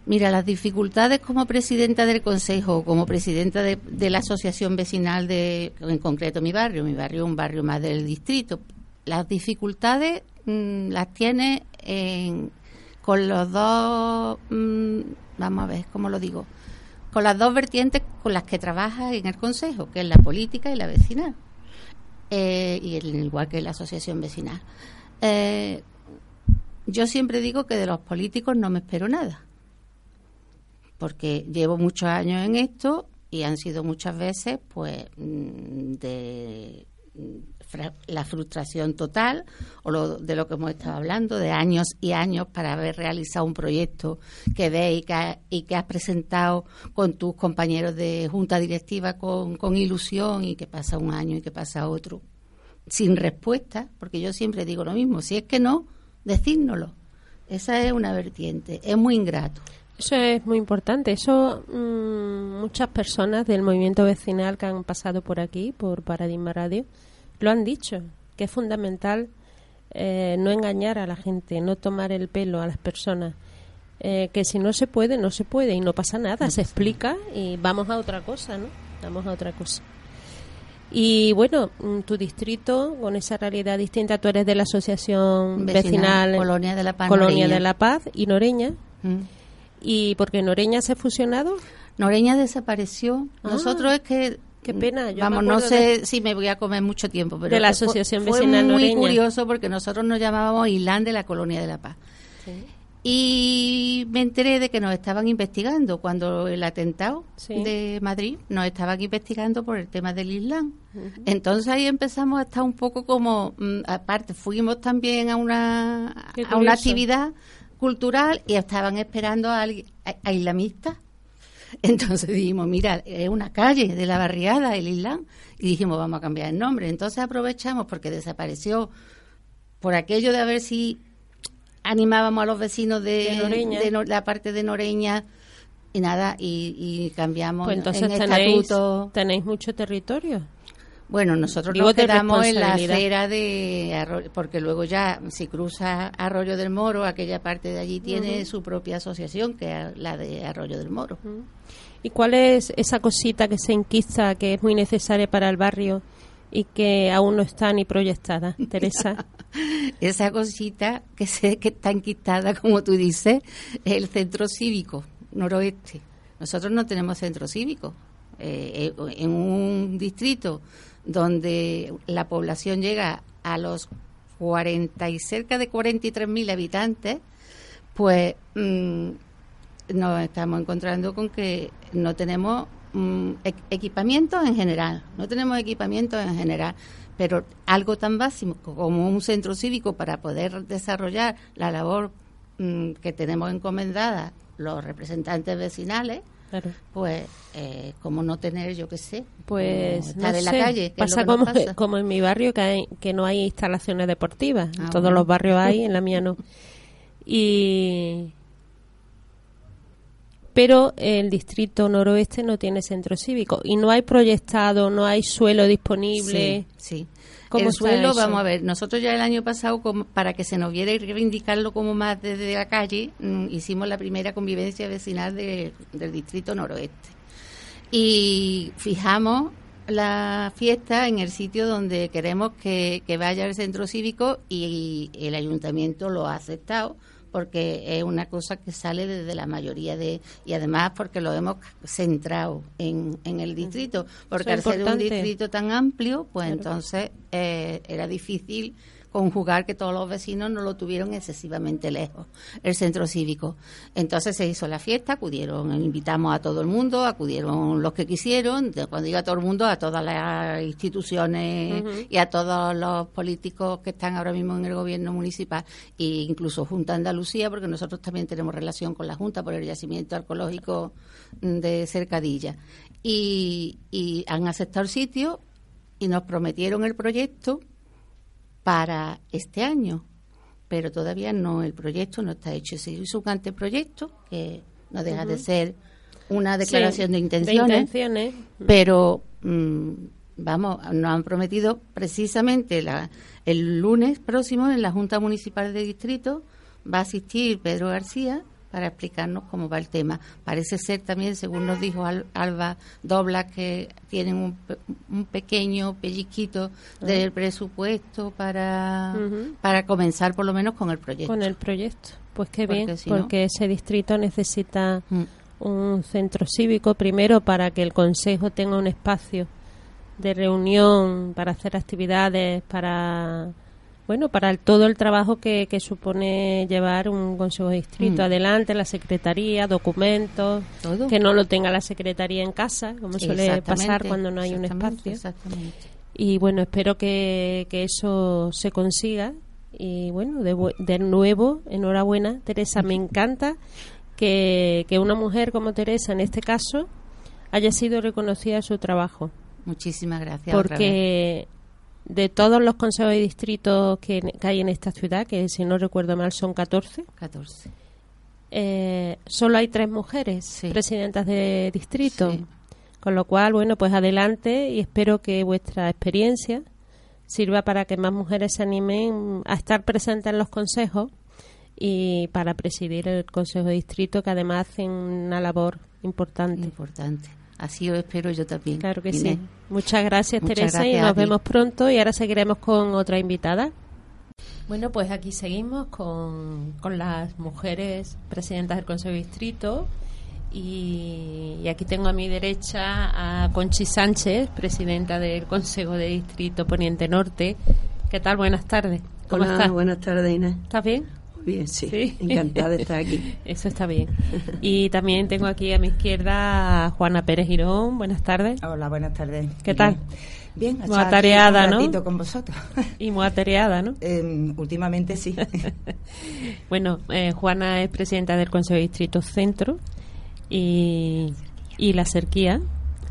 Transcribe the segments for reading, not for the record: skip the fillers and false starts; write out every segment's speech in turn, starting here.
Mira, las dificultades como presidenta del Consejo o como presidenta de la asociación vecinal en concreto mi barrio es un barrio más del distrito. Las dificultades las tiene con los dos, vamos a ver, ¿cómo lo digo? Con las dos vertientes con las que trabaja en el Consejo, que es la política y la vecinal, y igual que la asociación vecinal. Yo siempre digo que de los políticos no me espero nada, porque llevo muchos años en esto y han sido muchas veces pues de la frustración total de lo que hemos estado hablando, de años y años para haber realizado un proyecto que ves y que has presentado con tus compañeros de junta directiva con ilusión, y que pasa un año y que pasa otro sin respuesta, porque yo siempre digo lo mismo: si es que no, decídnoslo. Esa es una vertiente, es muy ingrato. Eso es muy importante. Eso muchas personas del movimiento vecinal que han pasado por aquí, por Paradigma Radio, lo han dicho, que es fundamental no engañar a la gente, no tomar el pelo a las personas, que si no se puede, no se puede y no pasa nada, se explica y vamos a otra cosa, ¿no? Vamos a otra cosa. Y bueno, tu distrito, con esa realidad distinta, tú eres de la asociación vecinal Colonia de la Paz, Colonia de la Paz y Noreña. ¿Y porque Noreña se ha fusionado? Noreña desapareció. Nosotros es que... Qué pena. Yo vamos, no sé si me voy a comer mucho tiempo, pero de la asociación fue vecinal muy Noreña. Curioso, porque nosotros nos llamábamos Islán de la Colonia de la Paz. Sí. Y me enteré de que nos estaban investigando cuando el atentado de Madrid, nos estaban investigando por el tema del Islán. Entonces ahí empezamos a estar un poco como, aparte fuimos también a una actividad cultural y estaban esperando a islamistas. Entonces dijimos, mira, es una calle de la barriada, el Islán, y dijimos, vamos a cambiar el nombre. Entonces aprovechamos, porque desapareció por aquello de a ver si animábamos a los vecinos de la parte de Noreña, y nada, y cambiamos. Pues entonces en estatuto. ¿Tenéis mucho territorio? Bueno, nosotros nos quedamos en la acera de Arroyo, porque luego ya, si cruza Arroyo del Moro, aquella parte de allí tiene su propia asociación, que es la de Arroyo del Moro. ¿Y cuál es esa cosita que se enquista, que es muy necesaria para el barrio y que aún no está ni proyectada, Teresa? Esa cosita que está enquistada, como tú dices, es el centro cívico noroeste. Nosotros no tenemos centro cívico. En un distrito donde la población llega a los cerca de 43.000 habitantes, pues nos estamos encontrando con que no tenemos equipamientos en general, pero algo tan básico como un centro cívico para poder desarrollar la labor que tenemos encomendada los representantes vecinales. Claro. Pues, como no tener, yo qué sé, pues estar no en la sé, calle. pasa como en mi barrio, que no hay instalaciones deportivas. En todos los barrios hay, en la mía no. Pero el distrito noroeste no tiene centro cívico y no hay proyectado, no hay suelo disponible. Sí. El suelo, vamos a ver, nosotros ya el año pasado, para que se nos viera y reivindicarlo como más desde la calle, hicimos la primera convivencia vecinal del distrito noroeste. Y fijamos la fiesta en el sitio donde queremos que vaya el centro cívico, y el ayuntamiento lo ha aceptado, porque es una cosa que sale desde la mayoría y además porque lo hemos centrado en el distrito, porque al ser un distrito tan amplio, pues claro. Entonces era difícil conjugar que todos los vecinos no lo tuvieron excesivamente lejos, el centro cívico. Entonces se hizo la fiesta, invitamos a todo el mundo, acudieron los que quisieron, cuando digo a todo el mundo, a todas las instituciones y a todos los políticos que están ahora mismo en el gobierno municipal, e incluso Junta Andalucía, porque nosotros también tenemos relación con la Junta por el yacimiento arqueológico de Cercadilla. Y han aceptado el sitio y nos prometieron el proyecto para este año, pero todavía no, el proyecto no está hecho. Se hizo un anteproyecto que no deja de ser una declaración de intenciones, pero nos han prometido precisamente el lunes próximo en la Junta Municipal de Distrito va a asistir Pedro García, para explicarnos cómo va el tema. Parece ser también, según nos dijo Alba Dobla, que tienen un pequeño pellizquito del presupuesto para comenzar por lo menos con el proyecto. Con el proyecto. Pues qué bien, porque no, ese distrito necesita un centro cívico, primero para que el Consejo tenga un espacio de reunión para hacer actividades, para todo el trabajo que supone llevar un consejo de distrito adelante, la secretaría, documentos, todo. Que no lo tenga la secretaría en casa, como suele pasar cuando no hay un espacio. Exactamente. Y bueno, espero que eso se consiga. Y bueno, de nuevo, enhorabuena, Teresa. Me encanta que una mujer como Teresa, en este caso, haya sido reconocida su trabajo. Muchísimas gracias. Porque de todos los consejos de distrito que hay en esta ciudad, que si no recuerdo mal son 14, solo hay 3 mujeres presidentas de distrito. Sí. Con lo cual, bueno, pues adelante, y espero que vuestra experiencia sirva para que más mujeres se animen a estar presentes en los consejos y para presidir el consejo de distrito, que además hacen una labor importante. Así lo espero yo también. Claro que sí. Muchas gracias, Teresa, y nos vemos pronto. Y ahora seguiremos con otra invitada. Bueno, pues aquí seguimos con las mujeres presidentas del Consejo de Distrito. Y aquí tengo a mi derecha a Conchi Sánchez, presidenta del Consejo de Distrito Poniente Norte. ¿Qué tal? Buenas tardes. ¿Cómo estás? Buenas tardes, Inés. ¿Estás bien? Bien, sí. Encantada de estar aquí. Eso está bien. Y también tengo aquí a mi izquierda a Juana Pérez Girón. Buenas tardes. Hola, buenas tardes. ¿Qué tal? Bien, muy atareada, ¿no? Un ratito con vosotros. Y muy atareada, ¿no? Últimamente sí. Bueno, Juana es presidenta del Consejo de Distrito Centro y la Cerquía,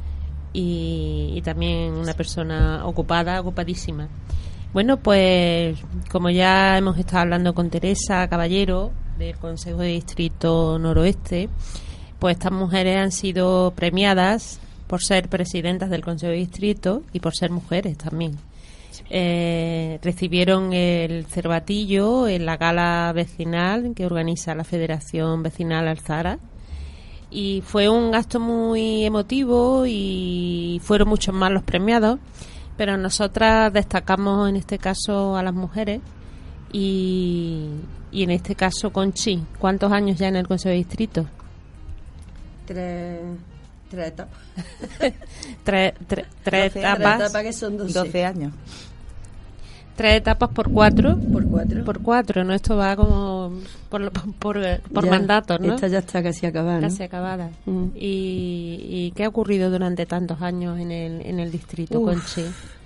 y también una persona ocupadísima. Bueno, pues como ya hemos estado hablando con Teresa Caballero del Consejo de Distrito Noroeste, pues estas mujeres han sido premiadas por ser presidentas del Consejo de Distrito y por ser mujeres también. Recibieron el cervatillo en la gala vecinal que organiza la Federación Vecinal Alzara, y fue un acto muy emotivo y fueron muchos más los premiados. Pero nosotras destacamos en este caso a las mujeres y en este caso Conchi. ¿Cuántos años ya en el Consejo de Distrito? Tres etapas. tres etapas que son 12 años. 3 etapas por 4. Por 4, ¿no? Esto va como por mandatos, ¿no? Esta ya está casi acabada, ¿no? Casi acabada. ¿Y qué ha ocurrido durante tantos años en el distrito, Conchi?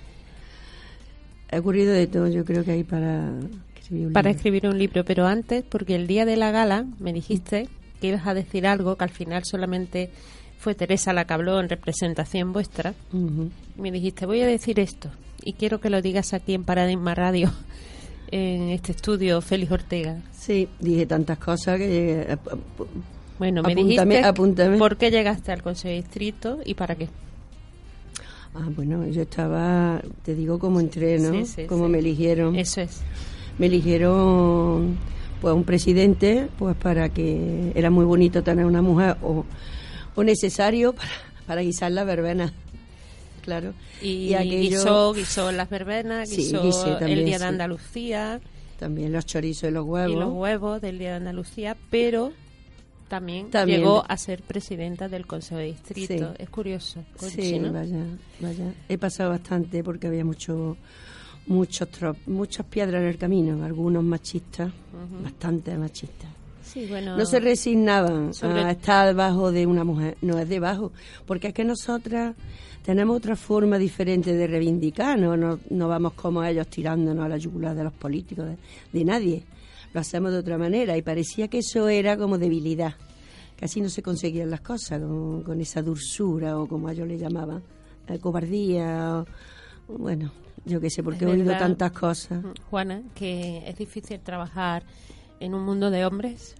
Ha ocurrido de todo, yo creo que hay para escribir un libro. Pero antes, porque el día de la gala me dijiste que ibas a decir algo, que al final solamente fue Teresa la que habló en representación vuestra. Me dijiste, voy a decir esto, y quiero que lo digas aquí en Paradigma Radio, en este estudio Félix Ortega. Sí, dije tantas cosas que... Bueno, me dijiste apúntame. ¿Por qué llegaste al Consejo de Distrito y para qué? Bueno, yo estaba, te digo cómo entré, ¿no? Cómo me eligieron. Eso es. Me eligieron, pues, un presidente, pues, para que era muy bonito tener una mujer o necesario para guisar la verbena. Claro. Y aquello... guisó las verbenas, guisó también, el Día de Andalucía. También los chorizos y los huevos. Y los huevos del Día de Andalucía, pero también llegó a ser presidenta del Consejo de Distrito. Es curioso. Sí, ¿no? Vaya. He pasado bastante porque había muchas piedras en el camino, algunos machistas, bastante machistas. Sí, bueno, no se resignaban a estar debajo de una mujer. No es debajo, porque es que nosotras tenemos otra forma diferente de reivindicar, no vamos como ellos tirándonos a la yugular de los políticos, de nadie. Lo hacemos de otra manera, y parecía que eso era como debilidad, que así no se conseguían las cosas, con esa dulzura, o como ellos le llamaban, cobardía, bueno, yo qué sé, porque he oído tantas cosas. Juana, que es difícil trabajar en un mundo de hombres.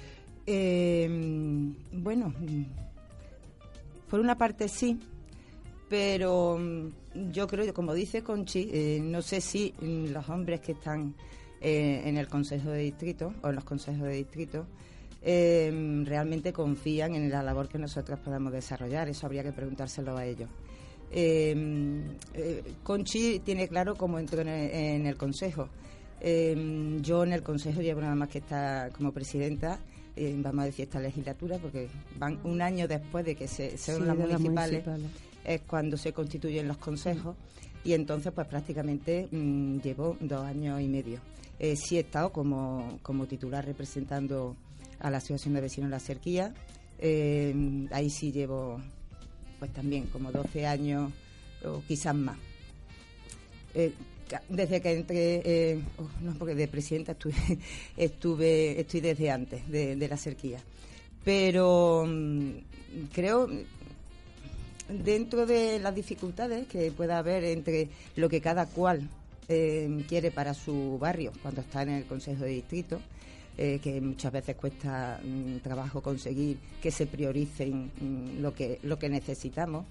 Bueno, por una parte sí, pero yo creo que, como dice Conchi, no sé si los hombres que están en el Consejo de Distrito o en los consejos de distrito realmente confían en la labor que nosotros podamos desarrollar. Eso habría que preguntárselo a ellos. Conchi tiene claro cómo entró en el Consejo. Yo en el Consejo llevo nada más que estar como presidenta, vamos a decir esta legislatura, porque van un año después de que son las municipales, es cuando se constituyen los consejos, y entonces pues prácticamente llevo 2 años y medio. Sí he estado como titular representando a la Asociación de Vecinos de la Serquía. Ahí sí llevo pues también como 12 años o quizás más. Desde que entré, no, porque de presidenta estoy desde antes de la Serquía. Pero creo, dentro de las dificultades que pueda haber entre lo que cada cual quiere para su barrio cuando está en el Consejo de Distrito, que muchas veces cuesta trabajo conseguir que se prioricen lo que necesitamos,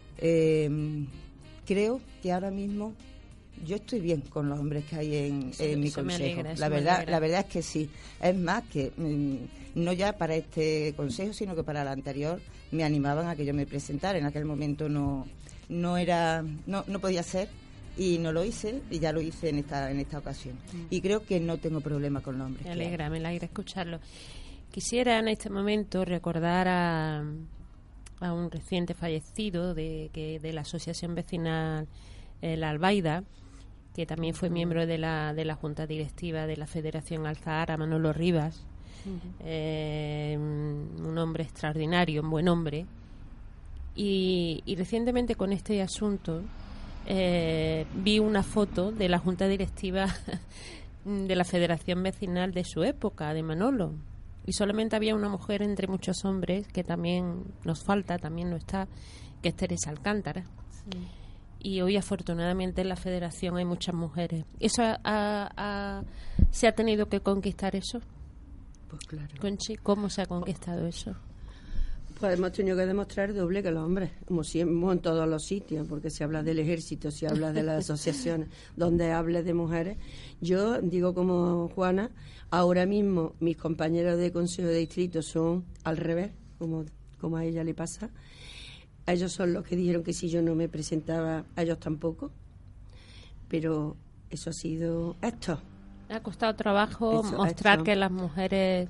creo que ahora mismo yo estoy bien con los hombres que hay en mi consejo. La verdad es que sí. Es más que no ya para este consejo, sino que para el anterior me animaban a que yo me presentara. En aquel momento no podía ser y no lo hice, y ya lo hice en esta ocasión. Y creo que no tengo problema con los hombres. Me alegra escucharlo. Quisiera en este momento recordar a un reciente fallecido de la Asociación Vecinal La Albaida, que también fue miembro de la Junta Directiva de la Federación Alzahara, Manolo Rivas. Un hombre extraordinario, un buen hombre. Y recientemente con este asunto vi una foto de la Junta Directiva de la Federación Vecinal de su época, de Manolo. Y solamente había una mujer entre muchos hombres, que también nos falta, también no está, que es Teresa Alcántara. Sí. Y hoy afortunadamente en la Federación hay muchas mujeres. ¿Eso se ha tenido que conquistar eso? Pues claro. Conchi, ¿cómo se ha conquistado eso? Pues hemos tenido que demostrar doble que los hombres, como siempre en todos los sitios, porque se habla del ejército, se habla de las asociaciones, donde hable de mujeres. Yo digo como Juana, ahora mismo mis compañeros de Consejo de Distrito son al revés, como a ella le pasa. Ellos son los que dijeron que si yo no me presentaba, a ellos tampoco. Pero eso ha sido esto. Ha costado trabajo mostrar que las mujeres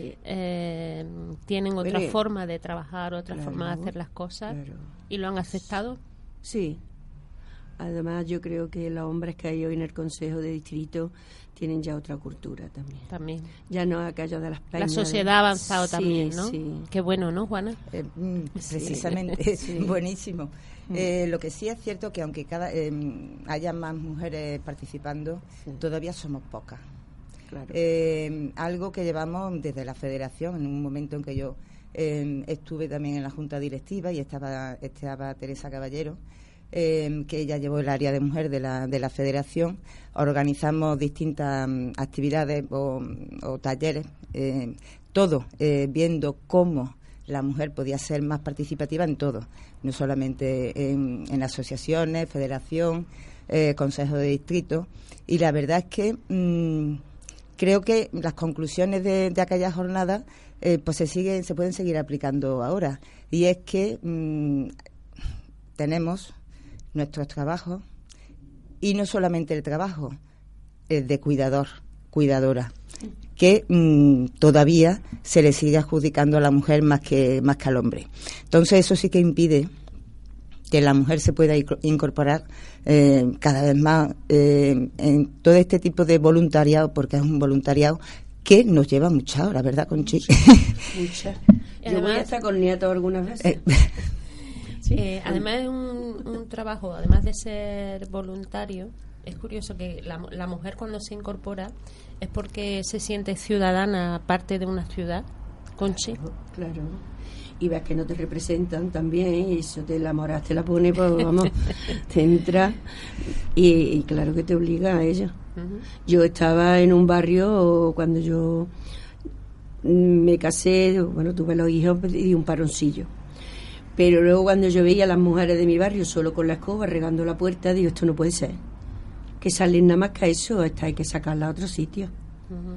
tienen otra forma de trabajar, otra forma de hacer las cosas. Claro. ¿Y lo han aceptado? Sí. Además, yo creo que los hombres que hay hoy en el Consejo de Distrito tienen ya otra cultura también. Ya no aquello de las peñas. La sociedad ha avanzado también, ¿no? Sí. Qué bueno, ¿no, Juana? Precisamente, buenísimo. Lo que sí es cierto que aunque haya más mujeres participando, todavía somos pocas. Claro. Algo que llevamos desde la Federación, en un momento en que yo estuve también en la Junta Directiva y estaba Teresa Caballero, que ella llevó el área de mujer de la Federación. Organizamos distintas actividades o talleres, todo viendo cómo la mujer podía ser más participativa en todo, no solamente en asociaciones, federación, consejo de distrito. Y la verdad es que creo que las conclusiones de aquella jornada pues se pueden seguir aplicando ahora, y es que tenemos nuestros trabajos, y no solamente el trabajo de cuidadora, que todavía se le sigue adjudicando a la mujer más que al hombre. Entonces eso sí que impide que la mujer se pueda incorporar cada vez más en todo este tipo de voluntariado, porque es un voluntariado que nos lleva muchas horas, ¿verdad, Conchi? Muchas. Yo voy a estar con nietos algunas veces. Además es un trabajo, además de ser voluntario, es curioso que la mujer cuando se incorpora es porque se siente ciudadana, parte de una ciudad. Conchi. Claro. Y ves que no te representan también, y eso te la moral te la pone, pues vamos, te entra y claro que te obliga a ello. Yo estaba en un barrio cuando yo me casé, bueno, tuve los hijos y un paroncillo. Pero luego cuando yo veía a las mujeres de mi barrio solo con la escoba regando la puerta, digo, esto no puede ser. Que salen nada más que eso, esta hay que sacarla a otro sitio.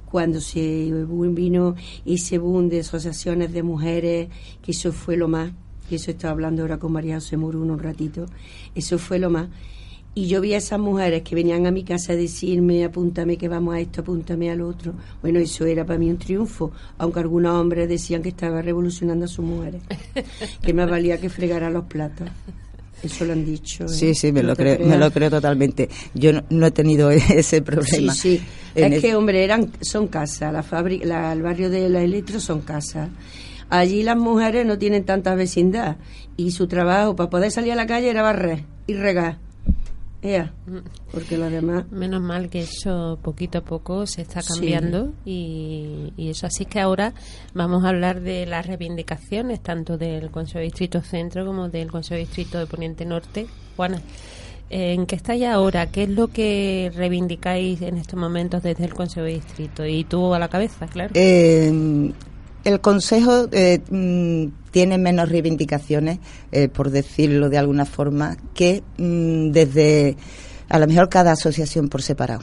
cuando se vino ese boom de asociaciones de mujeres, que eso fue lo más, que eso estaba hablando ahora con María José Moruno un ratito, eso fue lo más. Y yo vi a esas mujeres que venían a mi casa a decirme, apúntame que vamos a esto, apúntame al otro. Bueno, eso era para mí un triunfo, aunque algunos hombres decían que estaba revolucionando a sus mujeres, que más valía que fregara los platos. Eso lo han dicho. Sí, me lo creo totalmente. Yo no he tenido ese problema. Sí. Es que, hombre, son casas. El barrio de la Electro son casas. Allí las mujeres no tienen tanta vecindad. Y su trabajo para poder salir a la calle era barrer y regar. Porque lo demás... Menos mal que eso poquito a poco se está cambiando, y eso. Así que ahora vamos a hablar de las reivindicaciones tanto del Consejo de Distrito Centro como del Consejo de Distrito de Poniente Norte. Juana, ¿en qué estáis ahora? ¿Qué es lo que reivindicáis en estos momentos desde el Consejo de Distrito? Y tú a la cabeza, claro. El Consejo tiene menos reivindicaciones, por decirlo de alguna forma, que desde a lo mejor cada asociación por separado.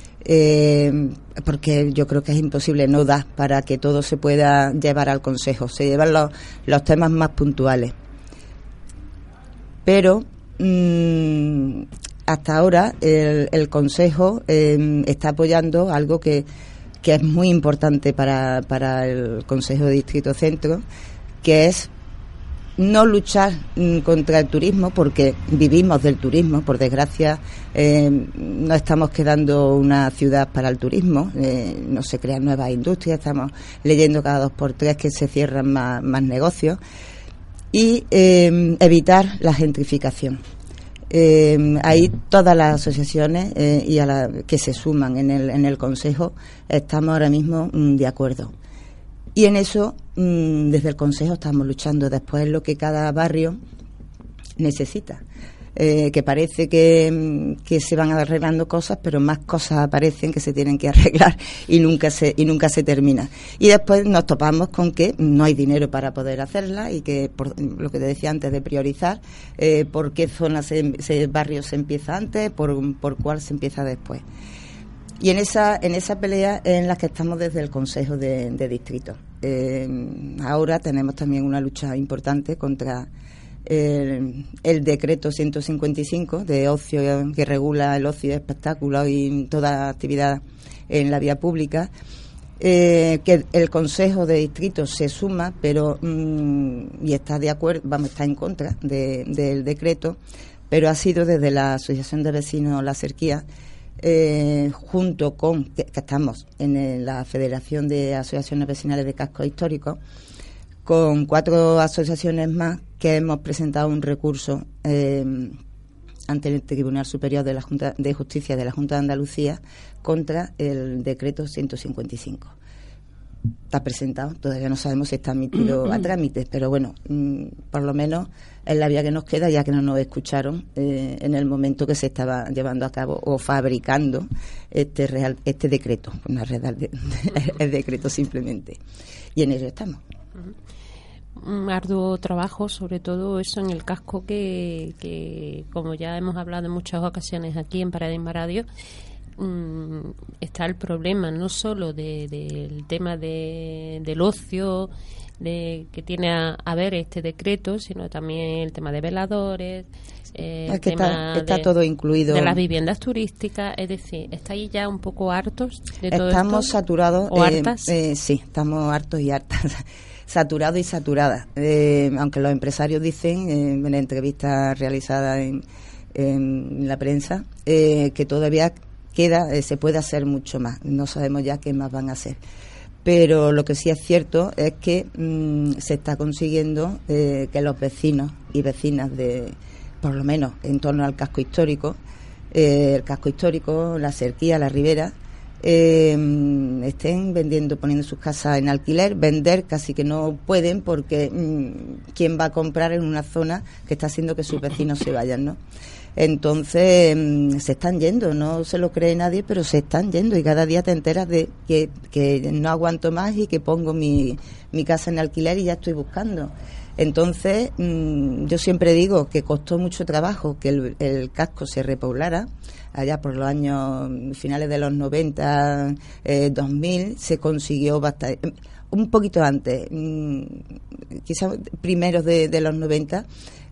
Porque yo creo que es imposible, no da para que todo se pueda llevar al Consejo. Se llevan los temas más puntuales. Pero hasta ahora el Consejo está apoyando algo que es muy importante para el Consejo de Distrito Centro, que es no luchar contra el turismo, porque vivimos del turismo. Por desgracia, no estamos quedando una ciudad para el turismo, no se crean nuevas industrias, estamos leyendo cada 2x3 que se cierran más negocios, y evitar la gentrificación. Ahí todas las asociaciones y que se suman en el Consejo estamos ahora mismo de acuerdo, y en eso desde el Consejo estamos luchando. Después lo que cada barrio necesita, que parece que se van arreglando cosas, pero más cosas aparecen que se tienen que arreglar y nunca se termina. Y después nos topamos con que no hay dinero para poder hacerla, y que, por lo que te decía antes de priorizar, por qué zonas barrio se empieza antes, por cuál se empieza después. Y en esa pelea en la que estamos desde el Consejo de Distrito. Ahora tenemos también una lucha importante contra el decreto 155 de ocio, que regula el ocio, espectáculos y toda actividad en la vía pública, que el Consejo de Distrito se suma, pero y está de acuerdo, está en contra del decreto, pero ha sido desde la Asociación de Vecinos La Cerquía, junto con que estamos en la Federación de Asociaciones Vecinales de Cascos Históricos, con 4 asociaciones más, que hemos presentado un recurso ante el Tribunal Superior de la Junta de Justicia de la Junta de Andalucía contra el decreto 155. Está presentado, todavía no sabemos si está admitido a trámites, pero bueno, por lo menos es la vía que nos queda, ya que no nos escucharon en el momento que se estaba llevando a cabo o fabricando este decreto, el decreto simplemente, y en ello estamos. Un arduo trabajo, sobre todo eso en el casco, que como ya hemos hablado en muchas ocasiones aquí en Paradigma Radio, está el problema no solo del tema del ocio que tiene a ver este decreto, sino también el tema de veladores, es que está todo incluido, de las viviendas turísticas. Es decir, ¿estáis ya un poco hartos de todo esto? Estamos saturados, ¿o hartas? Sí, estamos hartos y hartas saturados y saturadas, aunque los empresarios dicen en la entrevista realizada en la prensa que todavía se puede hacer mucho más. No sabemos ya qué más van a hacer, pero lo que sí es cierto es que se está consiguiendo que los vecinos y vecinas por lo menos en torno al casco histórico, La Cerquía, La Ribera, estén poniendo sus casas en alquiler. Vender casi que no pueden, porque ¿quién va a comprar en una zona que está haciendo que sus vecinos se vayan, no? Entonces se están yendo, no se lo cree nadie, pero se están yendo, y cada día te enteras de que no aguanto más y que pongo mi casa en alquiler y ya estoy buscando. Entonces, yo siempre digo que costó mucho trabajo que el casco se repoblara. Allá por los años finales de los 90, 2000, se consiguió bastante, un poquito antes, quizás primeros de los 90.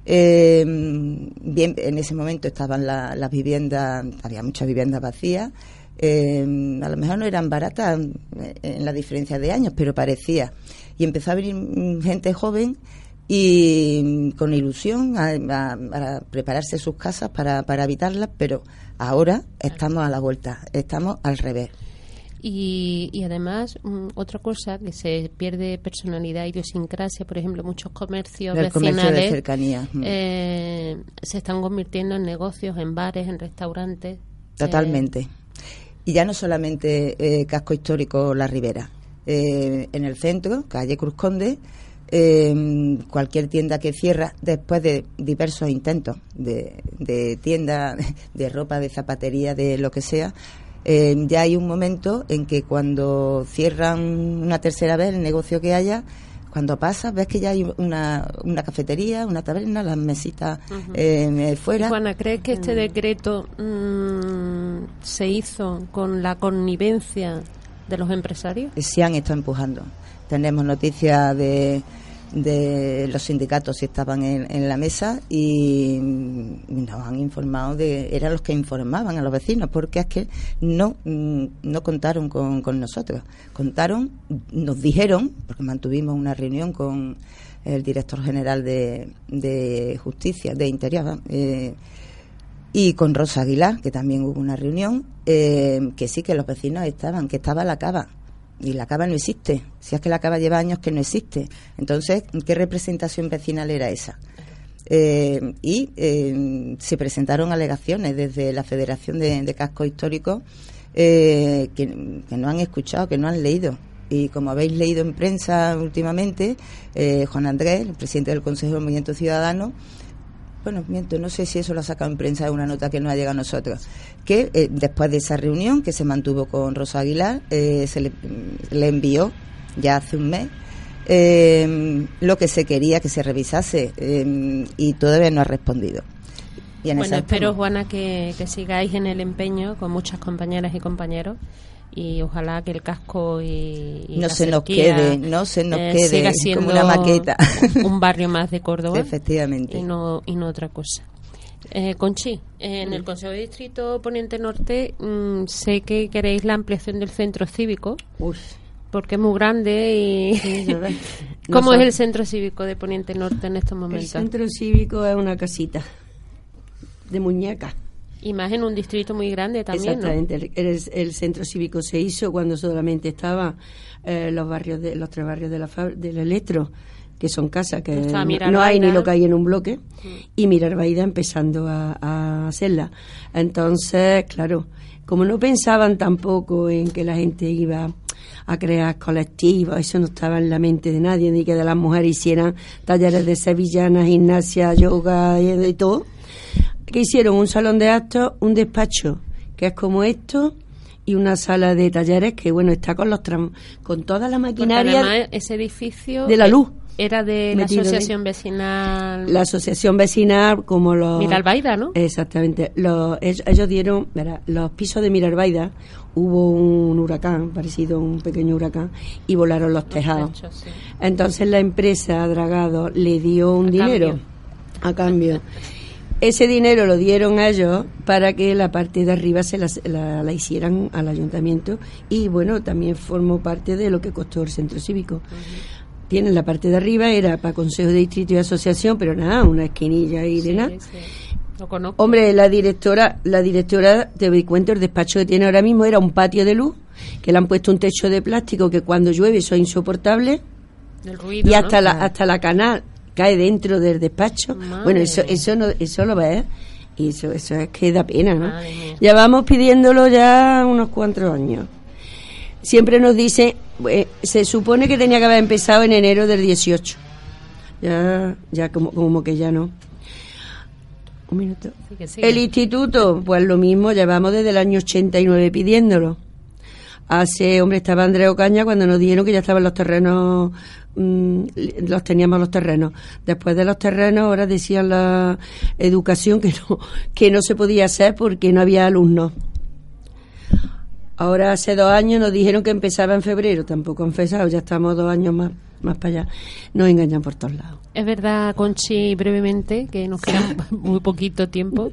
Bien, en ese momento estaban las viviendas, había muchas viviendas vacías. A lo mejor no eran baratas en la diferencia de años, pero parecía. Y empezó a venir gente joven y con ilusión a prepararse sus casas para habitarlas, pero ahora estamos a la vuelta, estamos al revés. Y además, otra cosa, que se pierde personalidad, idiosincrasia. Por ejemplo, muchos comercios vecinales, comercio de cercanía se están convirtiendo en negocios, en bares, en restaurantes. Totalmente. Y ya no solamente casco histórico La Ribera. En el centro, calle Cruz Conde, cualquier tienda que cierra después de diversos intentos de tienda, de ropa, de zapatería, de lo que sea, ya hay un momento en que cuando cierran una tercera vez el negocio que haya, cuando pasas ves que ya hay una cafetería, una taberna, las mesitas fuera. Juana, ¿crees que este decreto se hizo con la connivencia de los empresarios? Se han estado empujando. Tenemos noticias de los sindicatos que estaban en la mesa y nos han informado eran los que informaban a los vecinos, porque es que no contaron con nosotros. Nos dijeron, porque mantuvimos una reunión con el director general de Justicia, de Interior, y con Rosa Aguilar, que también hubo una reunión, que sí, que los vecinos estaban, que estaba la cava. Y la cava no existe. Si es que la cava lleva años que no existe. Entonces, ¿qué representación vecinal era esa? Se presentaron alegaciones desde la Federación de Cascos Históricos que no han escuchado, que no han leído. Y como habéis leído en prensa últimamente, Juan Andrés, el presidente del Consejo del Movimiento Ciudadano, no sé si eso lo ha sacado en prensa, es una nota que no ha llegado a nosotros, que después de esa reunión que se mantuvo con Rosa Aguilar, se le envió ya hace un mes lo que se quería que se revisase, y todavía no ha respondido. Espero, Juana, que sigáis en el empeño con muchas compañeras y compañeros, y ojalá que el casco y no se nos quede siga siendo como una maqueta, un barrio más de Córdoba. Efectivamente. Y no otra cosa. Conchi, en el Consejo de Distrito Poniente Norte, sé que queréis la ampliación del centro cívico. Porque es muy grande y... Sí, ¿Cómo es el centro cívico de Poniente Norte en estos momentos? El centro cívico es una casita de muñecas. Y más en un distrito muy grande también, exactamente, ¿no? El centro cívico se hizo cuando solamente estaban los tres barrios del Electro, que son casas que no hay ni lo que hay en un bloque, y Mirarbaida empezando a hacerla. Entonces, claro, como no pensaban tampoco en que la gente iba a crear colectivos, eso no estaba en la mente de nadie, ni que de las mujeres hicieran talleres de sevillanas, gimnasia, yoga y todo, que hicieron un salón de actos, un despacho que es como esto, y una sala de talleres que está con toda la maquinaria. Porque además ese edificio de la luz era de la asociación vecinal. La asociación vecinal, como los Miralbaida, ¿no? Exactamente. Ellos dieron, los pisos de Miralbaida, hubo un huracán, parecido a un pequeño huracán, y volaron los tejados. Techos, sí. Entonces la empresa Dragado le dio un dinero a cambio. Ese dinero lo dieron a ellos para que la parte de arriba se la hicieran al ayuntamiento, y también formó parte de lo que costó el centro cívico. Tienen la parte de arriba, era para consejo de distrito y asociación, pero nada, una esquinilla ahí de nada. Sí. Lo conozco. Hombre, la directora, te doy cuenta, el despacho que tiene ahora mismo era un patio de luz, que le han puesto un techo de plástico que cuando llueve eso es insoportable. El ruido, y hasta la canal cae dentro del despacho. Madre eso lo ves, y eso es que da pena, ¿no? Ya vamos pidiéndolo ya unos cuantos años. Siempre nos dice, se supone que tenía que haber empezado en enero del 18. Ya como que ya no. Un minuto. Sigue. El instituto, pues lo mismo, llevamos desde el año 89 pidiéndolo. Estaba Andrea Ocaña cuando nos dijeron que ya estaban los terrenos, teníamos los terrenos. Después de los terrenos, ahora decía la educación que no se podía hacer porque no había alumnos. Ahora hace 2 años nos dijeron que empezaba en febrero, tampoco ha empezado, ya estamos 2 años más para allá. Nos engañan por todos lados. Es verdad, Conchi, brevemente, que nos queda muy poquito tiempo,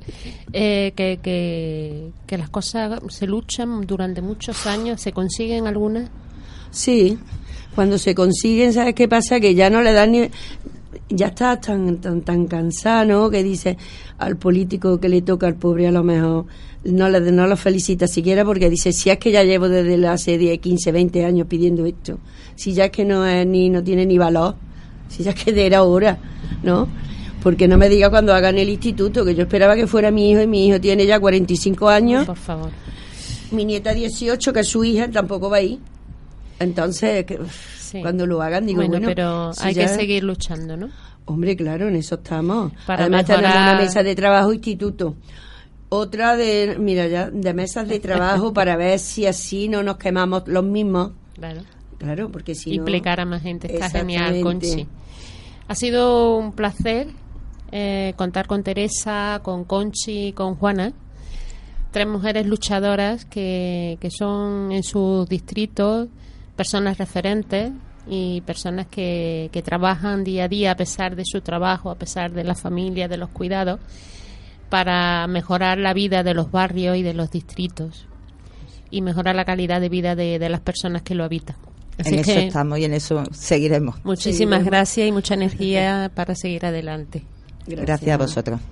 que las cosas se luchan durante muchos años, ¿se consiguen algunas? Sí, cuando se consiguen, ¿sabes qué pasa? Que ya no le dan ni... Ya está tan cansado, ¿no? Que dice al político que le toca al pobre, a lo mejor no lo felicita siquiera, porque dice, si es que ya llevo desde hace 10, 15, 20 años pidiendo esto, si ya es que no tiene ni valor, si ya es que era hora, ¿no? Porque no me diga cuando hagan el instituto, que yo esperaba que fuera mi hijo, y mi hijo tiene ya 45 años. Por favor. Mi nieta 18, que es su hija, tampoco va a ir. Entonces, sí. Cuando lo hagan, digo, bueno, pero si hay que seguir luchando, ¿no? Hombre, claro, en eso estamos. Para además mejorar... tenemos una mesa de trabajo instituto. Otra de mesas de trabajo para ver si así no nos quemamos los mismos. Claro, porque si implicar a más gente. Está genial, Conchi. Ha sido un placer contar con Teresa, con Conchi, con Juana. 3 mujeres luchadoras que son en sus distritos personas referentes y personas que trabajan día a día a pesar de su trabajo, a pesar de la familia, de los cuidados, para mejorar la vida de los barrios y de los distritos y mejorar la calidad de vida de las personas que lo habitan. Así en eso estamos y en eso seguiremos. Muchísimas gracias y mucha energía para seguir adelante. Gracias a vosotros.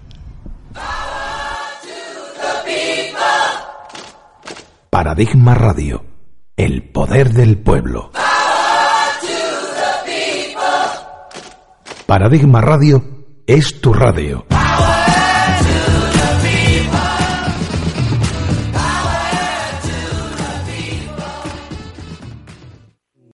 Paradigma Radio, el poder del pueblo. Paradigma Radio es tu radio.